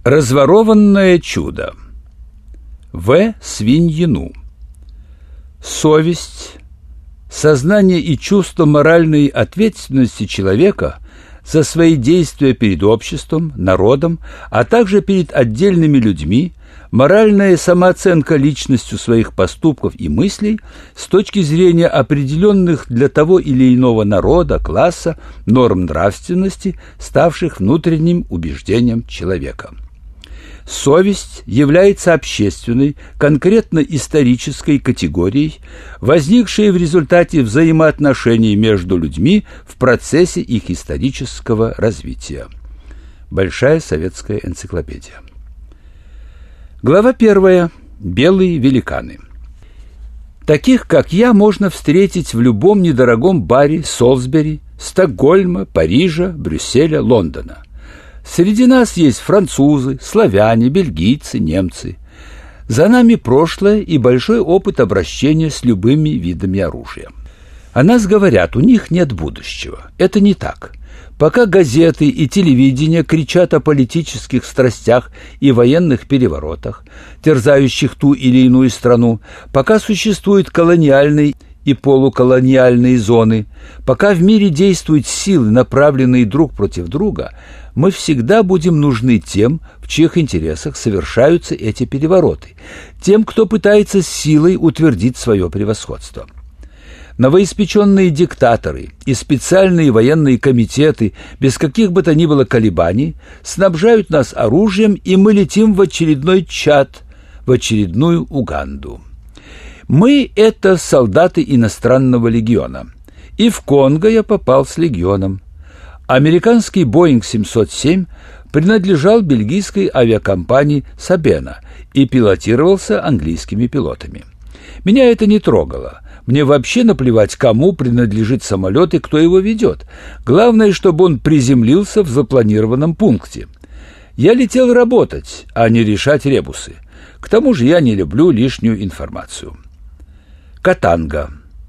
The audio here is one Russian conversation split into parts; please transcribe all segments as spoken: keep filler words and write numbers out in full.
Разворованное чудо. В. Свиньину. Совесть, сознание и чувство моральной ответственности человека за свои действия перед обществом, народом, а также перед отдельными людьми, моральная самооценка личностью своих поступков и мыслей с точки зрения определенных для того или иного народа, класса, норм нравственности, ставших внутренним убеждением человека. Совесть является общественной, конкретно исторической категорией, возникшей в результате взаимоотношений между людьми в процессе их исторического развития. Большая советская энциклопедия. Глава первая. Белые великаны. Таких, как я, можно встретить в любом недорогом баре Солсбери, Стокгольма, Парижа, Брюсселя, Лондона. Среди нас есть французы, славяне, бельгийцы, немцы. За нами прошлое и большой опыт обращения с любыми видами оружия. О нас говорят, у них нет будущего. Это не так. Пока газеты и телевидение кричат о политических страстях и военных переворотах, терзающих ту или иную страну, пока существуют колониальные и полуколониальные зоны, пока в мире действуют силы, направленные друг против друга, мы всегда будем нужны тем, в чьих интересах совершаются эти перевороты, тем, кто пытается силой утвердить свое превосходство. Новоиспеченные диктаторы и специальные военные комитеты без каких бы то ни было колебаний снабжают нас оружием, и мы летим в очередной Чад, в очередную Уганду. Мы — это солдаты иностранного легиона. И в Конго я попал с легионом. Американский Боинг семьсот семь принадлежал бельгийской авиакомпании Сабена и пилотировался английскими пилотами. Меня это не трогало. Мне вообще наплевать, кому принадлежит самолет и кто его ведет. Главное, чтобы он приземлился в запланированном пункте. Я летел работать, а не решать ребусы. К тому же я не люблю лишнюю информацию. Катанга.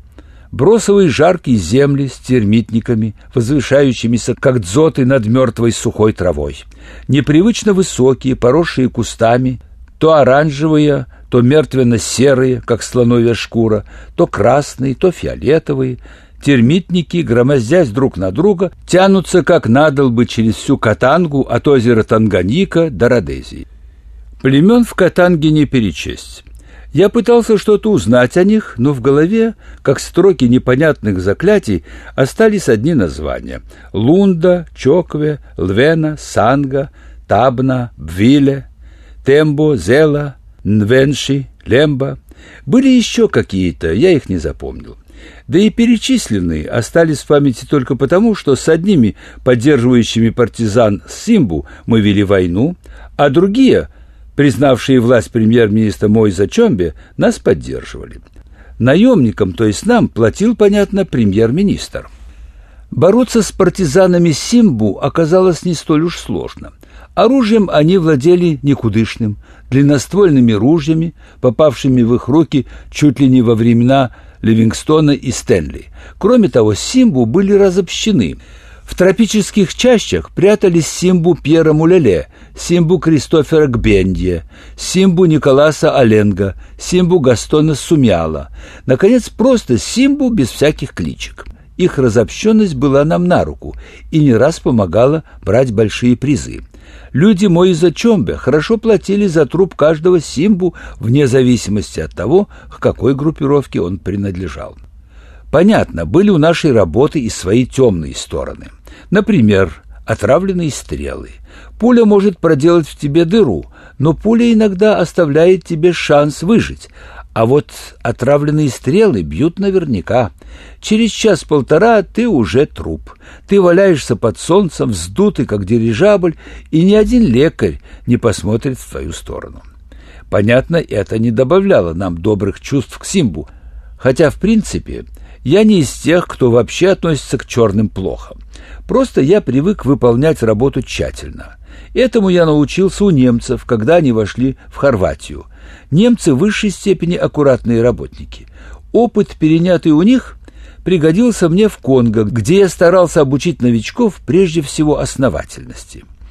Бросовые жаркие земли с термитниками, возвышающимися, как дзоты над мертвой сухой травой. Непривычно высокие, поросшие кустами, то оранжевые, то мертвенно-серые, как слоновья шкура, то красные, то фиолетовые. Термитники, громоздясь друг на друга, тянутся, как надолбы, через всю Катангу от озера Танганьика до Родезии. Племен в Катанге не перечесть. Я пытался что-то узнать о них, но в голове, как строки непонятных заклятий, остались одни названия: Лунда, Чокве, Лвена, Санга, Табна, Бвиле, Тембо, Зела, Нвенши, Лемба. Были еще какие-то, я их не запомнил. Да и перечисленные остались в памяти только потому, что с одними, поддерживающими партизан Симбу, мы вели войну, а другие, признавшие власть премьер-министра Мойза Чомбе, нас поддерживали. Наемникам, то есть нам, платил, понятно, премьер-министр. Бороться с партизанами Симбу оказалось не столь уж сложно. Оружием они владели никудышным, длинноствольными ружьями, попавшими в их руки чуть ли не во времена Ливингстона и Стэнли. Кроме того, Симбу были разобщены. В тропических чащах прятались Симбу Пьера Мулеле, Симбу Кристофера Гбендье, Симбу Николаса Аленга, Симбу Гастона Сумяла. Наконец, просто Симбу без всяких кличек. Их разобщенность была нам на руку и не раз помогала брать большие призы. Люди Мойза Чомбе хорошо платили за труп каждого Симбу вне зависимости от того, к какой группировке он принадлежал. Понятно, были у нашей работы и свои темные стороны. Например, отравленные стрелы. Пуля может проделать в тебе дыру, но пуля иногда оставляет тебе шанс выжить. А вот отравленные стрелы бьют наверняка. Через час-полтора ты уже труп. Ты валяешься под солнцем, вздутый, как дирижабль, и ни один лекарь не посмотрит в твою сторону. Понятно, это не добавляло нам добрых чувств к Симбу, хотя, в принципе, я не из тех, кто вообще относится к черным плохо. Просто я привык выполнять работу тщательно. Этому я научился у немцев, когда они вошли в Хорватию. Немцы в высшей степени аккуратные работники. Опыт, перенятый у них, пригодился мне в Конго, где я старался обучить новичков прежде всего основательности.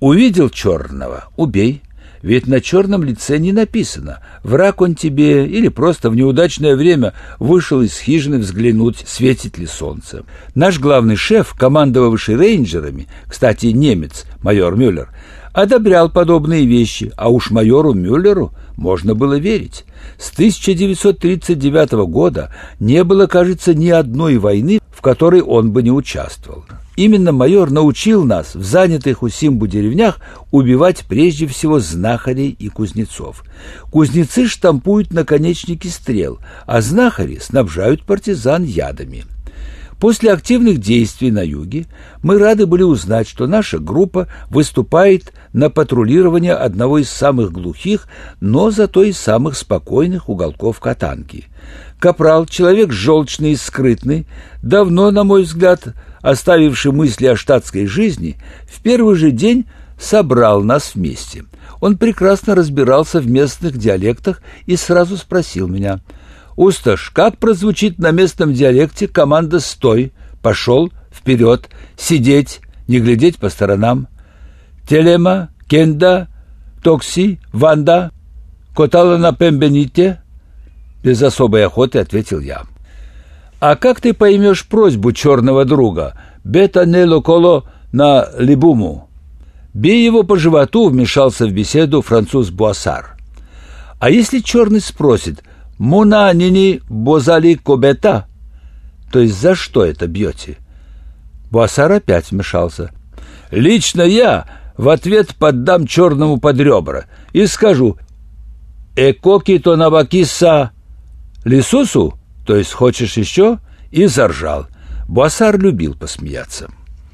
Увидел черного — убей. Ведь на черном лице не написано, враг он тебе или просто в неудачное время вышел из хижины взглянуть, светит ли солнце. Наш главный шеф, командовавший рейнджерами, кстати, немец, майор Мюллер, одобрял подобные вещи, а уж майору Мюллеру можно было верить. С тысяча девятьсот тридцать девятого года не было, кажется, ни одной войны, в которой он бы не участвовал. Именно майор научил нас в занятых у Симбу деревнях убивать прежде всего знахарей и кузнецов. Кузнецы штампуют наконечники стрел, а знахари снабжают партизан ядами. После активных действий на юге мы рады были узнать, что наша группа выступает на патрулирование одного из самых глухих, но зато и самых спокойных уголков Катанги. Капрал, человек желчный и скрытный, давно, на мой взгляд, оставивший мысли о штатской жизни, в первый же день собрал нас вместе. Он прекрасно разбирался в местных диалектах и сразу спросил меня: «Усташ, как прозвучит на местном диалекте команда «Стой», «Пошел», «Вперед», «Сидеть», «Не глядеть по сторонам»? «Телема», «Кенда», «Токси», «Ванда», «Котала на пембените»?» Без особой охоты ответил я. «А как ты поймешь просьбу черного друга? Бета не локоло на либуму». «Бей его по животу», — вмешался в беседу француз Буассар. «А если черный спросит: «Муна нини бозали кобета», то есть за что это бьете?» Буассар опять вмешался. «Лично я в ответ поддам черному под ребра и скажу: «Экоки то навакиса лисусу», то есть «хочешь еще?» и заржал. Буассар любил посмеяться.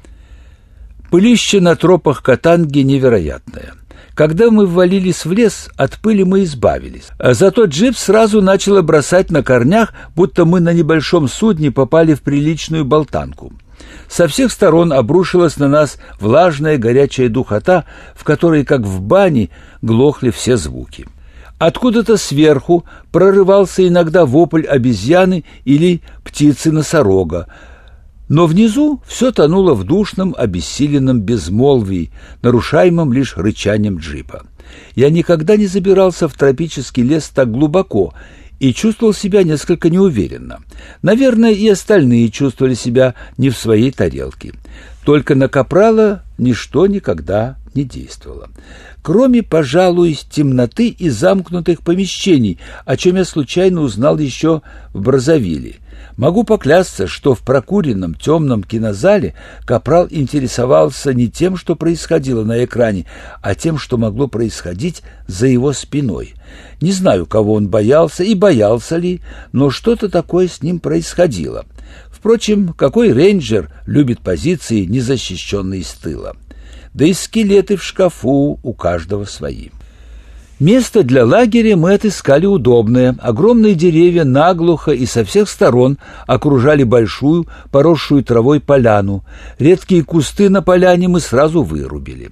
Пылище на тропах Катанги невероятное. Когда мы ввалились в лес, от пыли мы избавились. А зато джип сразу начало бросать на корнях, будто мы на небольшом судне попали в приличную болтанку. Со всех сторон обрушилась на нас влажная горячая духота, в которой, как в бане, глохли все звуки. Откуда-то сверху прорывался иногда вопль обезьяны или птицы-носорога, но внизу все тонуло в душном, обессиленном безмолвии, нарушаемом лишь рычанием джипа. Я никогда не забирался в тропический лес так глубоко и чувствовал себя несколько неуверенно. Наверное, и остальные чувствовали себя не в своей тарелке. Только на Капрала ничто никогда не действовало. Кроме, пожалуй, темноты и замкнутых помещений, о чем я случайно узнал еще в Браззавиле. Могу поклясться, что в прокуренном темном кинозале Капрал интересовался не тем, что происходило на экране, а тем, что могло происходить за его спиной. Не знаю, кого он боялся и боялся ли, но что-то такое с ним происходило. Впрочем, какой рейнджер любит позиции, незащищенные с тыла? Да и скелеты в шкафу у каждого свои. Место для лагеря мы отыскали удобное. Огромные деревья наглухо и со всех сторон окружали большую, поросшую травой поляну. Редкие кусты на поляне мы сразу вырубили.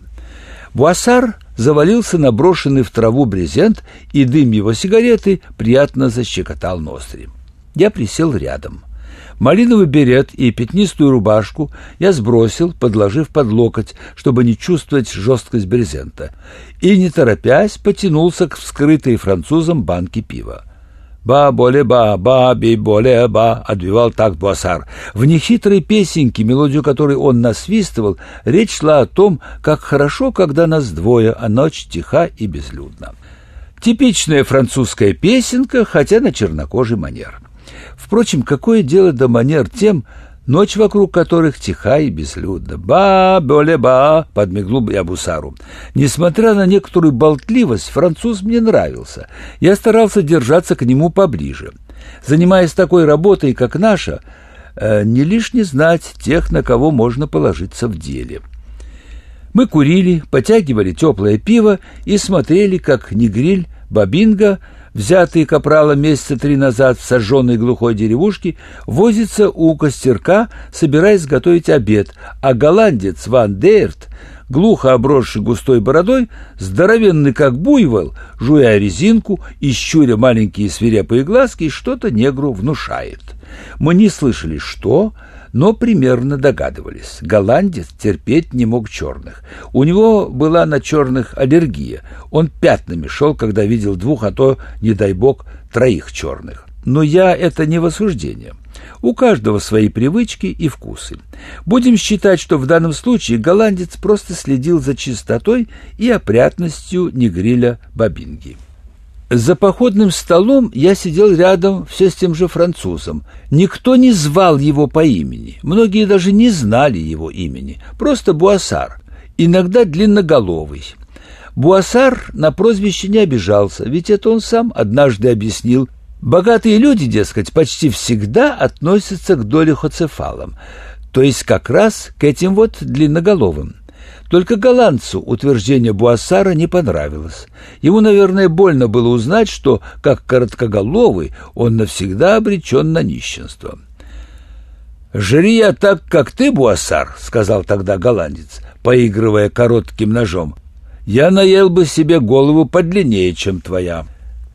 Буассар завалился на брошенный в траву брезент, и дым его сигареты приятно защекотал ноздри. Я присел рядом. Малиновый берет и пятнистую рубашку я сбросил, подложив под локоть, чтобы не чувствовать жесткость брезента, и, не торопясь, потянулся к вскрытой французом банке пива. «Ба-боле-ба, ба-би-боле-ба», — отбивал такт Буассар. В нехитрой песенке, мелодию которой он насвистывал, речь шла о том, как хорошо, когда нас двое, а ночь тиха и безлюдна. Типичная французская песенка, хотя на чернокожий манер. Впрочем, какое дело до манер тем, ночь вокруг которых тиха и безлюдна? «Ба-боле-ба», — подмигнул я Буассару. Несмотря на некоторую болтливость, француз мне нравился. Я старался держаться к нему поближе. Занимаясь такой работой, как наша, э, не лишне знать тех, на кого можно положиться в деле. Мы курили, потягивали теплое пиво и смотрели, как негриль Бабинга, взятый Капралом месяца три назад в сожженной глухой деревушке, возится у костерка, собираясь готовить обед, а голландец Ван Дейрт, глухо обросший густой бородой, здоровенный как буйвол, жуя резинку и щуря маленькие свирепые глазки, что-то негру внушает. Мы не слышали, что, но примерно догадывались. Голландец терпеть не мог черных. У него была на черных аллергия. Он пятнами шел, когда видел двух, а то, не дай бог, троих черных. Но я это не в осуждение. У каждого свои привычки и вкусы. Будем считать, что в данном случае голландец просто следил за чистотой и опрятностью негриля Бабинги. За походным столом я сидел рядом все с тем же французом. Никто не звал его по имени, многие даже не знали его имени, просто Буассар, иногда длинноголовый. Буассар на прозвище не обижался, ведь это он сам однажды объяснил. Богатые люди, дескать, почти всегда относятся к долихоцефалам, то есть как раз к этим вот длинноголовым. Только голландцу утверждение Буассара не понравилось. Ему, наверное, больно было узнать, что, как короткоголовый, он навсегда обречен на нищенство. «Жри я так, как ты, Буассар», — сказал тогда голландец, поигрывая коротким ножом, — «я наел бы себе голову подлиннее, чем твоя».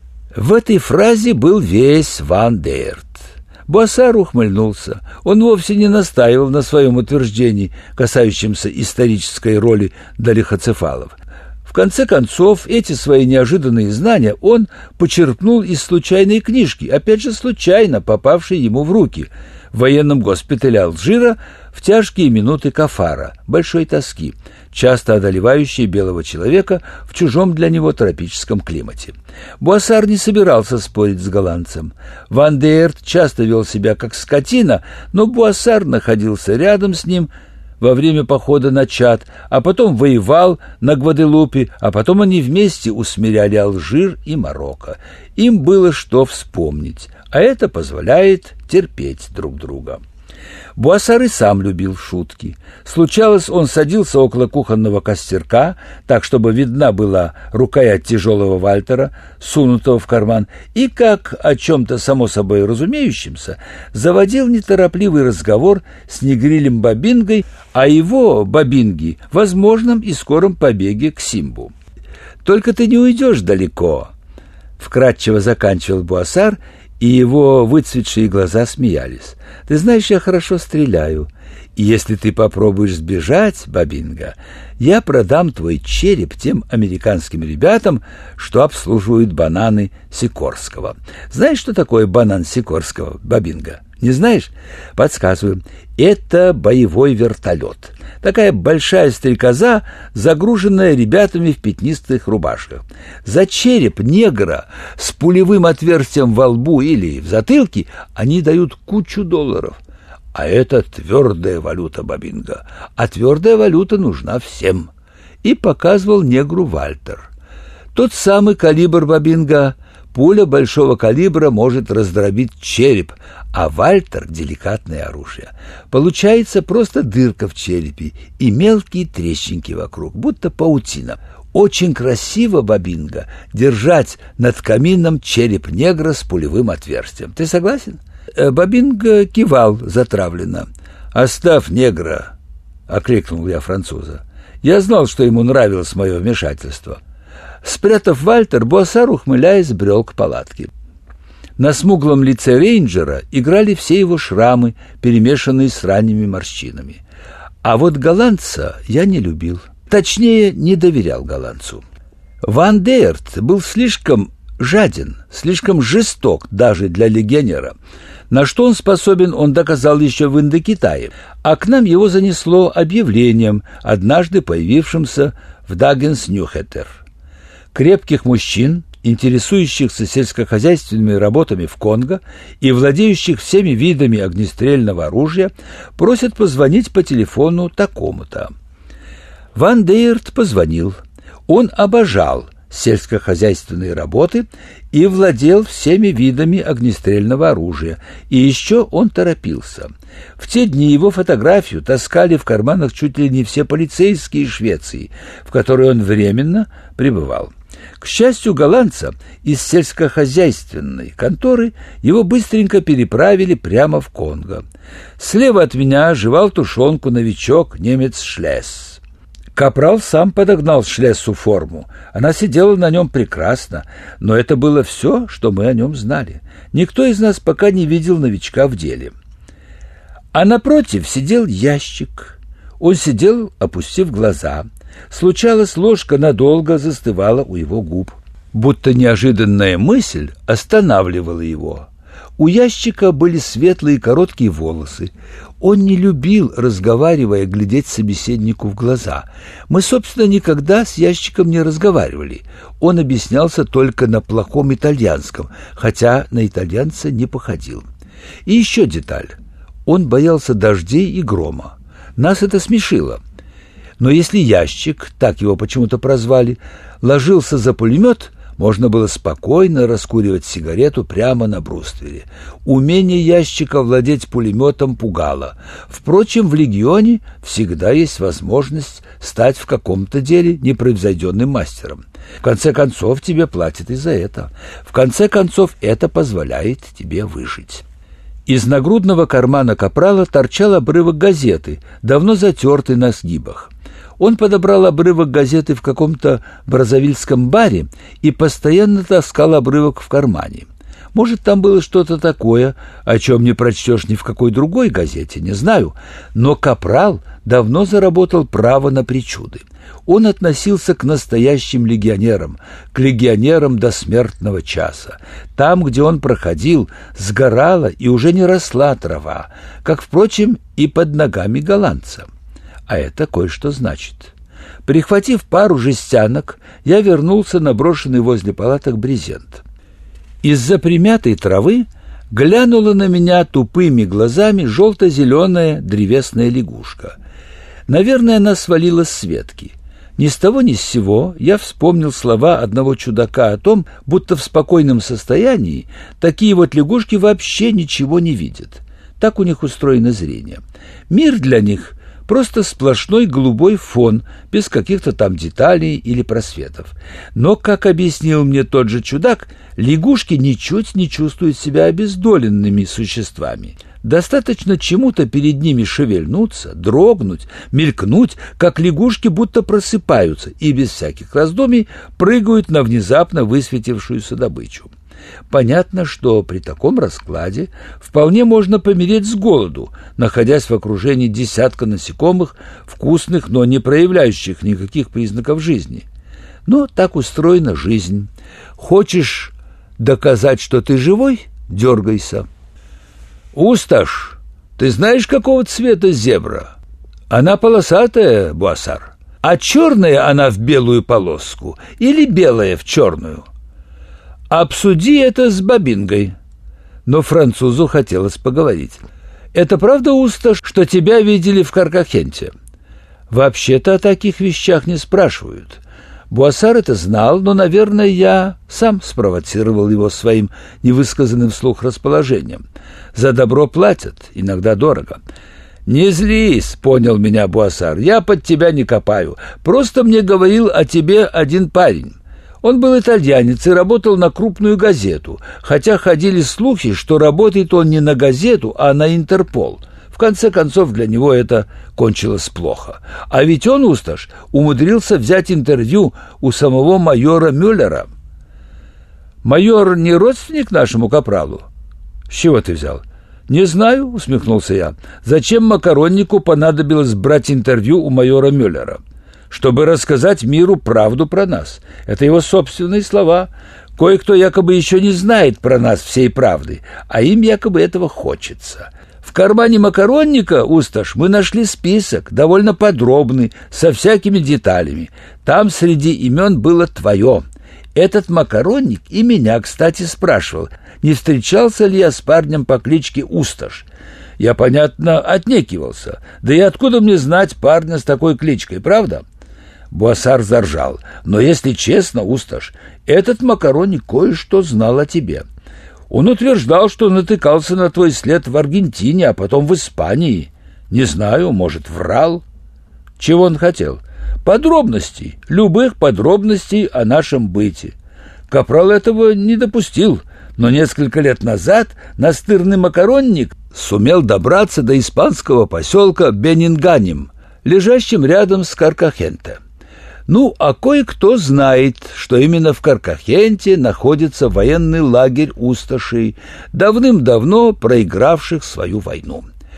В этой фразе был весь Ван де Эрт. Буассар ухмыльнулся. Он вовсе не настаивал на своем утверждении, касающемся исторической роли долихоцефалов. В конце концов, эти свои неожиданные знания он почерпнул из случайной книжки, опять же случайно попавшей ему в руки, в военном госпитале Алжира в тяжкие минуты кафара, большой тоски, часто одолевающей белого человека в чужом для него тропическом климате. Буассар не собирался спорить с голландцем. Ван де Эрт часто вел себя как скотина, но Буассар находился рядом с ним во время похода на Чад, а потом воевал на Гваделупе, а потом они вместе усмиряли Алжир и Марокко. Им было что вспомнить, а это позволяет терпеть друг друга. Буассар и сам любил шутки. Случалось, он садился около кухонного костерка, так, чтобы видна была рукоять тяжелого Вальтера, сунутого в карман, и, как о чем-то само собой разумеющемся, заводил неторопливый разговор с негрилем Бабингой о его, Бабинги, возможном и скором побеге к Симбу. «Только ты не уйдешь далеко», — вкратчиво заканчивал Буассар, и его выцветшие глаза смеялись. «Ты знаешь, я хорошо стреляю, и если ты попробуешь сбежать, Бабинга, я продам твой череп тем американским ребятам, что обслуживают бананы Сикорского». Знаешь, что такое банан Сикорского, Бабинга? Не знаешь? Подсказываю. Это боевой вертолет. Такая большая стрекоза, загруженная ребятами в пятнистых рубашках. За череп негра с пулевым отверстием во лбу или в затылке они дают кучу долларов. А это твердая валюта, Бабинга. А твердая валюта нужна всем. И показывал негру Вальтер. Тот самый калибр, Бабинга. Пуля большого калибра может раздробить череп, а Вальтер — деликатное оружие. Получается просто дырка в черепе и мелкие трещинки вокруг, будто паутина. Очень красиво, Бабинга, держать над камином череп негра с пулевым отверстием. Ты согласен? Бабинга кивал затравленно. «Оставь негра», — окликнул я француза. Я знал, что ему нравилось мое вмешательство. Спрятав Вальтер, Буассар, ухмыляясь, брел к палатке. На смуглом лице рейнджера играли все его шрамы, перемешанные с ранними морщинами. А вот голландца я не любил. Точнее, не доверял голландцу. Ван де Эрт был слишком жаден, слишком жесток даже для легионера. На что он способен, он доказал еще в Индокитае, а к нам его занесло объявлением, однажды появившимся в Даггенс Ньюхеттер. Крепких мужчин, интересующихся сельскохозяйственными работами в Конго и владеющих всеми видами огнестрельного оружия, просят позвонить по телефону такому-то. Ван де Эрт позвонил. Он обожал сельскохозяйственные работы и владел всеми видами огнестрельного оружия, и еще он торопился. В те дни его фотографию таскали в карманах чуть ли не все полицейские Швеции, в которой он временно пребывал. К счастью голландца, из сельскохозяйственной конторы его быстренько переправили прямо в Конго. Слева от меня жевал тушенку новичок немец Шлесс. Капрал сам подогнал Шлессу форму. Она сидела на нем прекрасно, но это было все, что мы о нем знали. Никто из нас пока не видел новичка в деле. А напротив сидел ящик. Он сидел, опустив глаза. Случалось, ложка надолго застывала у его губ. Будто неожиданная мысль останавливала его. У ящика были светлые короткие волосы. Он не любил, разговаривая, глядеть собеседнику в глаза. Мы, собственно, никогда с ящиком не разговаривали. Он объяснялся только на плохом итальянском, хотя на итальянца не походил. И еще деталь. Он боялся дождей и грома. Нас это смешило. Но если ящик, так его почему-то прозвали, ложился за пулемет, можно было спокойно раскуривать сигарету прямо на бруствере. Умение ящика владеть пулеметом пугало. Впрочем, в легионе всегда есть возможность стать в каком-то деле непревзойденным мастером. В конце концов, тебе платят и за это. В конце концов, это позволяет тебе выжить. Из нагрудного кармана капрала торчал обрывок газеты, давно затертый на сгибах. Он подобрал обрывок газеты в каком-то браззавильском баре и постоянно таскал обрывок в кармане. Может, там было что-то такое, о чем не прочтешь ни в какой другой газете, не знаю, но капрал давно заработал право на причуды. Он относился к настоящим легионерам, к легионерам до смертного часа. Там, где он проходил, сгорала и уже не росла трава, как, впрочем, и под ногами голландца. А это кое-что значит. Прихватив пару жестянок, я вернулся на брошенный возле палаток брезент. Из-за примятой травы глянула на меня тупыми глазами желто-зеленая древесная лягушка. Наверное, она свалилась с ветки. Ни с того ни с сего я вспомнил слова одного чудака о том, будто в спокойном состоянии такие вот лягушки вообще ничего не видят. Так у них устроено зрение. Мир для них — просто сплошной голубой фон, без каких-то там деталей или просветов. Но, как объяснил мне тот же чудак, лягушки ничуть не чувствуют себя обездоленными существами. Достаточно чему-то перед ними шевельнуться, дрогнуть, мелькнуть, как лягушки будто просыпаются и без всяких раздумий прыгают на внезапно высветившуюся добычу. Понятно, что при таком раскладе вполне можно помереть с голоду, находясь в окружении десятка насекомых, вкусных, но не проявляющих никаких признаков жизни. Но так устроена жизнь. Хочешь доказать, что ты живой? Дергайся. Усташ, ты знаешь, какого цвета зебра? Она полосатая, Буассар. А черная она в белую полоску или белая в черную? Обсуди это с Бабингой. Но французу хотелось поговорить. Это правда, Усташ, что тебя видели в Каркахенте? Вообще-то о таких вещах не спрашивают. Буассар это знал, но, наверное, я сам спровоцировал его своим невысказанным вслух расположением. За добро платят, иногда дорого. «Не злись», — понял меня Буассар, — «я под тебя не копаю. Просто мне говорил о тебе один парень. Он был итальянец и работал на крупную газету, хотя ходили слухи, что работает он не на газету, а на Интерпол. В конце концов, для него это кончилось плохо. А ведь он, Усташ, умудрился взять интервью у самого майора Мюллера. Майор не родственник нашему капралу? С чего ты взял? Не знаю, усмехнулся я. Зачем макароннику понадобилось брать интервью у майора Мюллера? Чтобы рассказать миру правду про нас. Это его собственные слова. Кое-кто якобы еще не знает про нас всей правды, а им якобы этого хочется. В кармане макаронника, Усташ, мы нашли список, довольно подробный, со всякими деталями. Там среди имен было твое. Этот макаронник и меня, кстати, спрашивал, не встречался ли я с парнем по кличке Усташ. Я, понятно, отнекивался. Да и откуда мне знать парня с такой кличкой, правда? Буассар заржал. Но, если честно, Усташ, этот макаронник кое-что знал о тебе. Он утверждал, что натыкался на твой след в Аргентине, а потом в Испании. Не знаю, может, врал. Чего он хотел? Подробностей, любых подробностей о нашем быте. Капрал этого не допустил, но несколько лет назад настырный макаронник сумел добраться до испанского поселка Бенинганим, лежащим рядом с Каркахенте. Ну, а кое-кто знает, что именно в Каркахенте находится военный лагерь Усташей, давным-давно проигравших свою войну.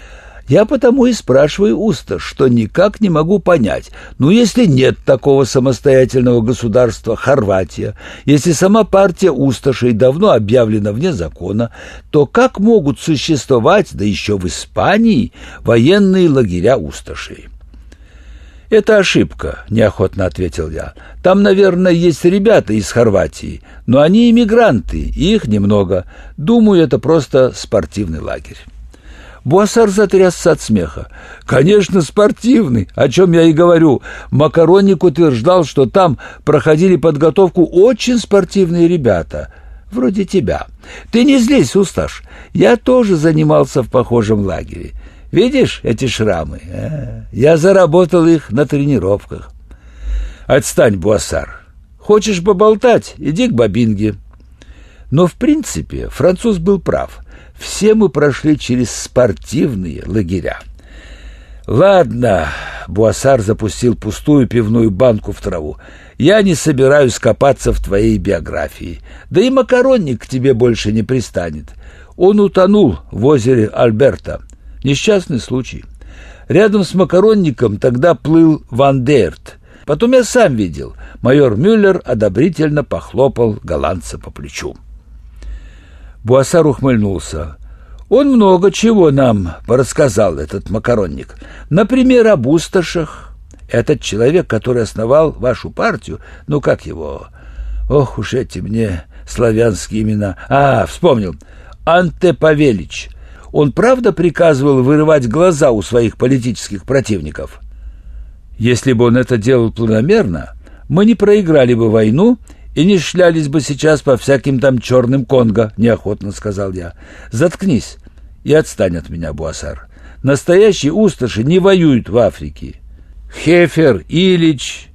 Я потому и спрашиваю Усташ, что никак не могу понять. Ну, если нет такого самостоятельного государства Хорватия, если сама партия Усташей давно объявлена вне закона, то как могут существовать, да еще в Испании, военные лагеря Усташей? «Это ошибка», — неохотно ответил я. «Там, наверное, есть ребята из Хорватии, но они иммигранты, и их немного. Думаю, это просто спортивный лагерь». Буассар затрясся от смеха. «Конечно, спортивный, о чем я и говорю. Макаронник утверждал, что там проходили подготовку очень спортивные ребята, вроде тебя. Ты не злись, Усташ, я тоже занимался в похожем лагере. Видишь эти шрамы? А, я заработал их на тренировках». «Отстань, Буассар. Хочешь поболтать? Иди к Бабинге». Но, в принципе, француз был прав. Все мы прошли через спортивные лагеря. «Ладно», — Буассар запустил пустую пивную банку в траву, «я не собираюсь копаться в твоей биографии. Да и Макаронник к тебе больше не пристанет. Он утонул в озере Альберта. Несчастный случай. Рядом с Макаронником тогда плыл Ван Дейрт. Потом я сам видел». Майор Мюллер одобрительно похлопал голландца по плечу. Буассар ухмыльнулся. «Он много чего нам порассказал, этот Макаронник. Например, об Усташах. Этот человек, который основал вашу партию, ну как его? Ох уж эти мне славянские имена. А, вспомнил. Анте Павелич. Он правда приказывал вырывать глаза у своих политических противников? Если бы он это делал планомерно, мы не проиграли бы войну и не шлялись бы сейчас по всяким там черным Конго, — неохотно сказал я. Заткнись и отстань от меня, Буассар. Настоящие усташи не воюют в Африке. Хефер, Ильич,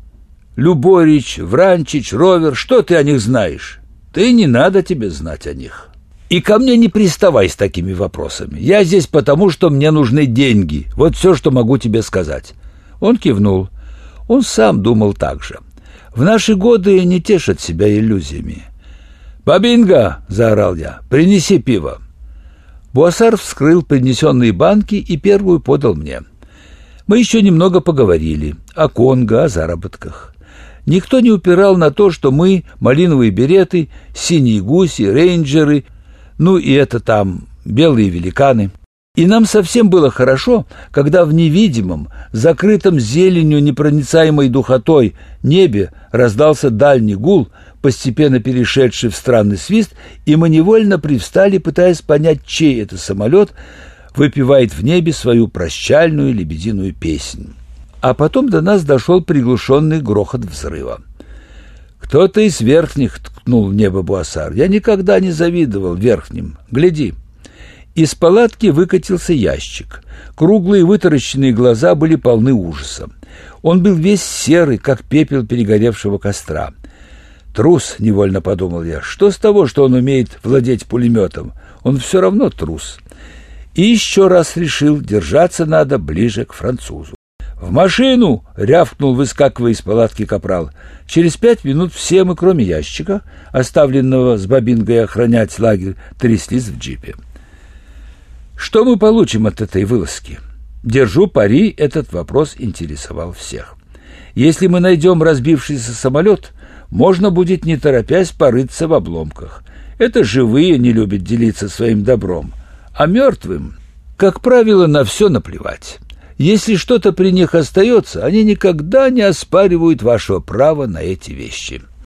Люборич, Вранчич, Ровер, что ты о них знаешь? Ты не надо тебе знать о них. И ко мне не приставай с такими вопросами. Я здесь потому, что мне нужны деньги. Вот все, что могу тебе сказать». Он кивнул. Он сам думал так же. В наши годы не тешат себя иллюзиями. «Бабинга!» — заорал я. «Принеси пиво». Буассар вскрыл принесенные банки и первую подал мне. Мы еще немного поговорили о Конго, о заработках. Никто не упирал на то, что мы малиновые береты, синие гуси, рейнджеры, ну и это там белые великаны. И нам совсем было хорошо, когда в невидимом, закрытом зеленью непроницаемой духотой небе раздался дальний гул, постепенно перешедший в странный свист, и мы невольно привстали, пытаясь понять, чей это самолет выпивает в небе свою прощальную лебединую песнь. А потом до нас дошел приглушенный грохот взрыва. «Кто-то из верхних», — ткнул в небо Буассар. «Я никогда не завидовал верхним. Гляди». Из палатки выкатился ящик. Круглые вытаращенные глаза были полны ужаса. Он был весь серый, как пепел перегоревшего костра. «Трус», — невольно подумал я, — «что с того, что он умеет владеть пулеметом? Он все равно трус». И еще раз решил, держаться надо ближе к французу. «В машину!» — рявкнул, выскакивая из палатки капрал. Через пять минут все мы, кроме ящика, оставленного с Бабингой охранять лагерь, тряслись в джипе. Что мы получим от этой вылазки? Держу пари, этот вопрос интересовал всех. Если мы найдем разбившийся самолет, можно будет, не торопясь, порыться в обломках. Это живые не любят делиться своим добром, а мертвым, как правило, на все наплевать. Если что-то при них остается, они никогда не оспаривают вашего права на эти вещи».